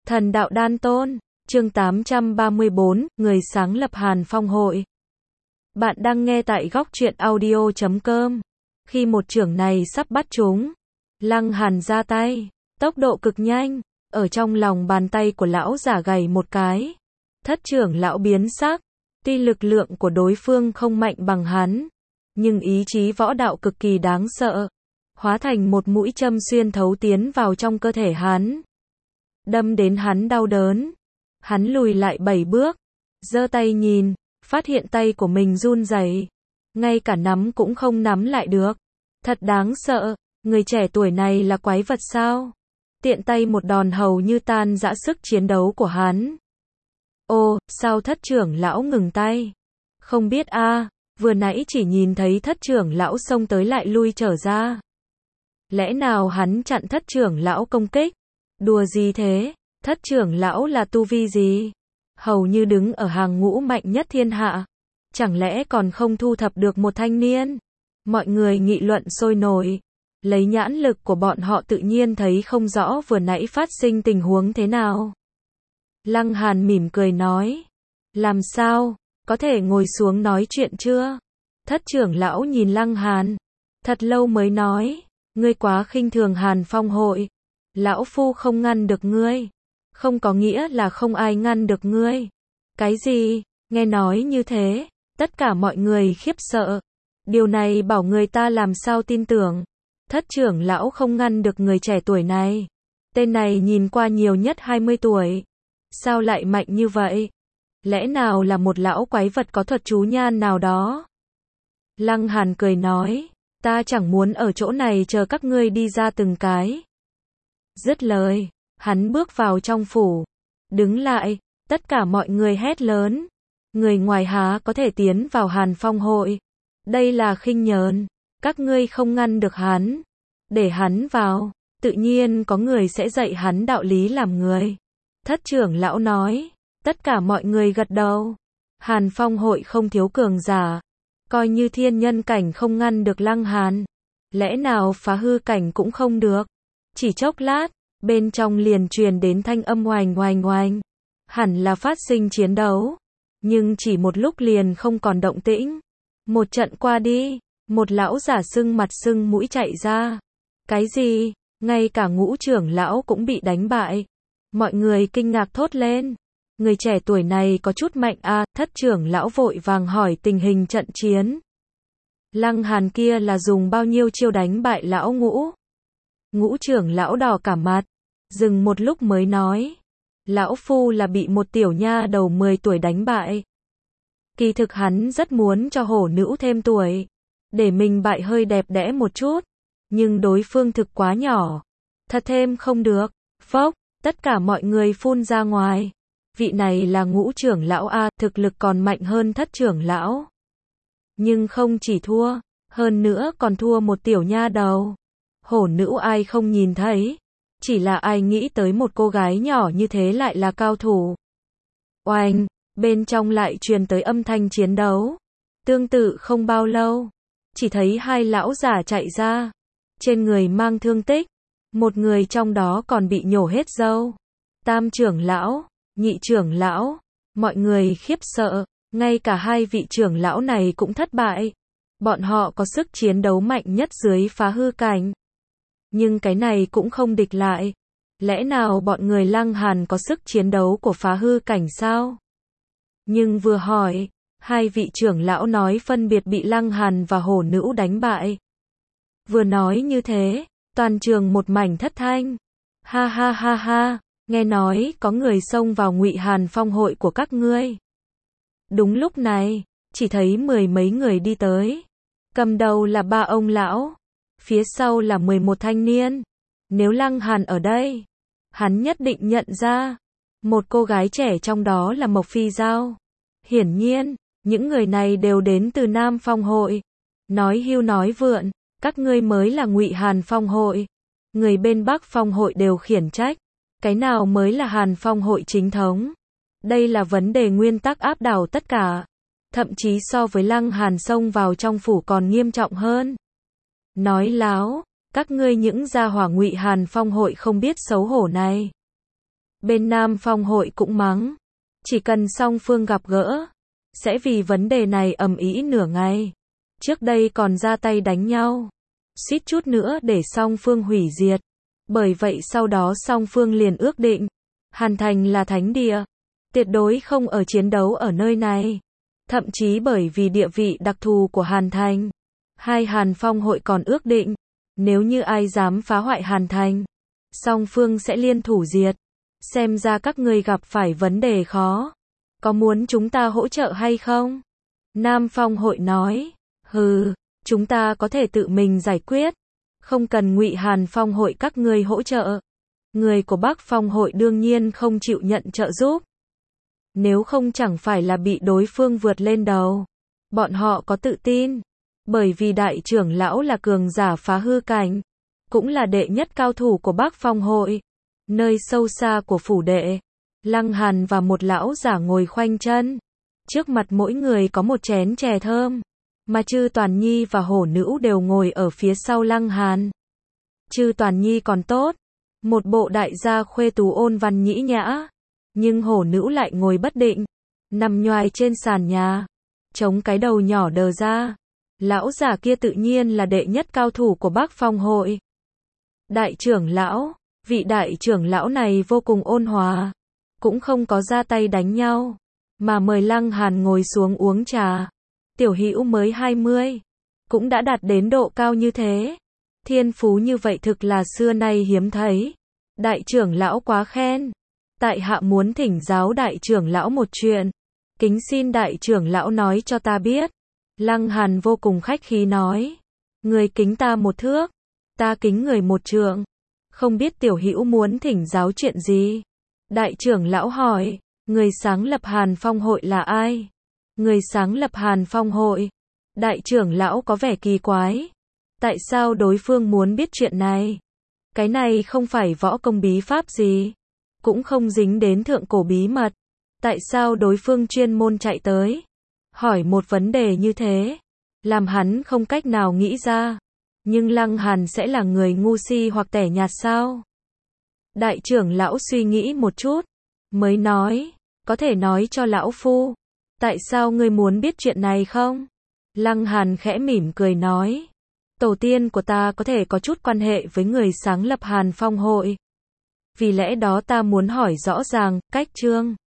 Thần đạo đan tôn, chương 834, người sáng lập Hàn Phong hội. Bạn đang nghe tại góc truyện audio.com. Khi một chưởng này sắp bắt chúng, Lăng Hàn ra tay, tốc độ cực nhanh, ở trong lòng bàn tay của lão giả gầy một cái. Thất trưởng lão biến sắc, tuy lực lượng của đối phương không mạnh bằng hắn, nhưng ý chí võ đạo cực kỳ đáng sợ, hóa thành một mũi châm xuyên thấu tiến vào trong cơ thể hắn. Đâm đến hắn đau đớn. Hắn lùi lại 7 bước, giơ tay nhìn, phát hiện tay của mình run rẩy, ngay cả nắm cũng không nắm lại được. Thật đáng sợ, người trẻ tuổi này là quái vật sao? Tiện tay một đòn hầu như tan rã sức chiến đấu của hắn. Ô, sao thất trưởng lão ngừng tay? Không biết a, vừa nãy chỉ nhìn thấy thất trưởng lão xông tới lại lui trở ra. Lẽ nào hắn chặn thất trưởng lão công kích? Đùa gì thế? Thất trưởng lão là tu vi gì? Hầu như đứng ở hàng ngũ mạnh nhất thiên hạ. Chẳng lẽ còn không thu thập được một thanh niên? Mọi người nghị luận sôi nổi. Lấy nhãn lực của bọn họ tự nhiên thấy không rõ vừa nãy phát sinh tình huống thế nào. Lăng Hàn mỉm cười nói. Làm sao? Có thể ngồi xuống nói chuyện chưa? Thất trưởng lão nhìn Lăng Hàn. Thật lâu mới nói. Ngươi quá khinh thường Hàn Phong hội. Lão phu không ngăn được ngươi. Không có nghĩa là không ai ngăn được ngươi. Cái gì? Nghe nói như thế, tất cả mọi người khiếp sợ. Điều này bảo người ta làm sao tin tưởng. Thất trưởng lão không ngăn được người trẻ tuổi này. Tên này nhìn qua nhiều nhất 20 tuổi. Sao lại mạnh như vậy? Lẽ nào là một lão quái vật có thuật chú nhan nào đó? Lăng Hàn cười nói, ta chẳng muốn ở chỗ này chờ các ngươi đi ra từng cái. Dứt lời, hắn bước vào trong phủ. Đứng lại, tất cả mọi người hét lớn. Người ngoài há có thể tiến vào Hàn Phong hội. Đây là khinh nhờn. Các ngươi không ngăn được hắn. Để hắn vào, tự nhiên có người sẽ dạy hắn đạo lý làm người. Thất trưởng lão nói. Tất cả mọi người gật đầu. Hàn Phong hội không thiếu cường giả. Coi như thiên nhân cảnh không ngăn được Lăng Hàn. Lẽ nào phá hư cảnh cũng không được. Chỉ chốc lát, bên trong liền truyền đến thanh âm oành oành oành. Hẳn là phát sinh chiến đấu. Nhưng chỉ một lúc liền không còn động tĩnh. Một trận qua đi, một lão giả sưng mặt sưng mũi chạy ra. Cái gì? Ngay cả ngũ trưởng lão cũng bị đánh bại. Mọi người kinh ngạc thốt lên. Người trẻ tuổi này có chút mạnh à? Thất trưởng lão vội vàng hỏi tình hình trận chiến. Lăng Hàn kia là dùng bao nhiêu chiêu đánh bại lão ngũ? Ngũ trưởng lão đỏ cả mặt, dừng một lúc mới nói. Lão phu là bị một tiểu nha đầu 10 tuổi đánh bại. Kỳ thực hắn rất muốn cho hổ nữ thêm tuổi, để mình bại hơi đẹp đẽ một chút. Nhưng đối phương thực quá nhỏ. Thật thêm không được. Phốc, tất cả mọi người phun ra ngoài. Vị này là ngũ trưởng lão a, thực lực còn mạnh hơn thất trưởng lão. Nhưng không chỉ thua, hơn nữa còn thua một tiểu nha đầu. Hổ nữ ai không nhìn thấy. Chỉ là ai nghĩ tới một cô gái nhỏ như thế lại là cao thủ. Oanh, bên trong lại truyền tới âm thanh chiến đấu. Tương tự không bao lâu, chỉ thấy hai lão giả chạy ra. Trên người mang thương tích. Một người trong đó còn bị nhổ hết râu. Tam trưởng lão, nhị trưởng lão, mọi người khiếp sợ. Ngay cả hai vị trưởng lão này cũng thất bại. Bọn họ có sức chiến đấu mạnh nhất dưới phá hư cảnh. Nhưng cái này cũng không địch lại. Lẽ nào bọn người Lăng Hàn có sức chiến đấu của phá hư cảnh sao? Nhưng vừa hỏi, hai vị trưởng lão nói phân biệt bị Lăng Hàn và hổ nữ đánh bại. Vừa nói như thế, toàn trường một mảnh thất thanh. Ha ha ha ha, nghe nói có người xông vào Ngụy Hàn Phong hội của các ngươi. Đúng lúc này, chỉ thấy 10 mấy người đi tới. Cầm đầu là 3 ông lão. Phía sau là 11 thanh niên. Nếu Lăng Hàn ở đây, hắn nhất định nhận ra. Một cô gái trẻ trong đó là Mộc Phi Giao. Hiển nhiên, những người này đều đến từ Nam Phong hội. Nói hưu nói vượn, các ngươi mới là Ngụy Hàn Phong hội. Người bên Bắc Phong hội đều khiển trách. Cái nào mới là Hàn Phong hội chính thống? Đây là vấn đề nguyên tắc áp đảo tất cả. Thậm chí so với Lăng Hàn xông vào trong phủ còn nghiêm trọng hơn. Nói láo, các ngươi những gia hỏa Ngụy Hàn Phong hội không biết xấu hổ này. Bên Nam Phong hội cũng mắng. Chỉ cần song phương gặp gỡ, sẽ vì vấn đề này ầm ĩ nửa ngày. Trước đây còn ra tay đánh nhau, suýt chút nữa để song phương hủy diệt. Bởi vậy sau đó song phương liền ước định, Hàn Thành là thánh địa, tuyệt đối không ở chiến đấu ở nơi này. Thậm chí bởi vì địa vị đặc thù của Hàn Thành, hai Hàn Phong hội còn ước định, nếu như ai dám phá hoại Hàn Thành, song phương sẽ liên thủ diệt. Xem ra các ngươi gặp phải vấn đề khó. Có muốn chúng ta hỗ trợ hay không? Nam Phong hội nói, hừ, chúng ta có thể tự mình giải quyết. Không cần Ngụy Hàn Phong hội các ngươi hỗ trợ. Người của Bắc Phong hội đương nhiên không chịu nhận trợ giúp. Nếu không chẳng phải là bị đối phương vượt lên đầu. Bọn họ có tự tin. Bởi vì đại trưởng lão là cường giả phá hư cảnh. Cũng là đệ nhất cao thủ của Bắc Phong hội. Nơi sâu xa của phủ đệ, Lăng Hàn và một lão giả ngồi khoanh chân. Trước mặt mỗi người có một chén chè thơm. Mà Chư Toàn Nhi và Hổ Nữ đều ngồi ở phía sau Lăng Hàn. Chư Toàn Nhi còn tốt, một bộ đại gia khuê tú ôn văn nhĩ nhã. Nhưng Hổ Nữ lại ngồi bất định, nằm nhoài trên sàn nhà, chống cái đầu nhỏ đờ ra. Lão giả kia tự nhiên là đệ nhất cao thủ của Bắc Phong hội. Đại trưởng lão, vị đại trưởng lão này vô cùng ôn hòa, cũng không có ra tay đánh nhau, mà mời Lăng Hàn ngồi xuống uống trà. Tiểu Hữu mới 20, cũng đã đạt đến độ cao như thế. Thiên phú như vậy thực là xưa nay hiếm thấy. Đại trưởng lão quá khen. Tại hạ muốn thỉnh giáo đại trưởng lão một chuyện. Kính xin đại trưởng lão nói cho ta biết. Lăng Hàn vô cùng khách khí nói. Người kính ta 1 thước, ta kính người 1 trượng. Không biết tiểu hữu muốn thỉnh giáo chuyện gì? Đại trưởng lão hỏi, người sáng lập Hàn Phong hội là ai? Người sáng lập Hàn Phong hội. Đại trưởng lão có vẻ kỳ quái. Tại sao đối phương muốn biết chuyện này? Cái này không phải võ công bí pháp gì, cũng không dính đến thượng cổ bí mật. Tại sao đối phương chuyên môn chạy tới? Hỏi một vấn đề như thế, làm hắn không cách nào nghĩ ra. Nhưng Lăng Hàn sẽ là người ngu si hoặc tẻ nhạt sao? Đại trưởng lão suy nghĩ một chút, mới nói, có thể nói cho lão phu, tại sao ngươi muốn biết chuyện này không? Lăng Hàn khẽ mỉm cười nói, tổ tiên của ta có thể có chút quan hệ với người sáng lập Hàn Phong hội. Vì lẽ đó ta muốn hỏi rõ ràng, cách chương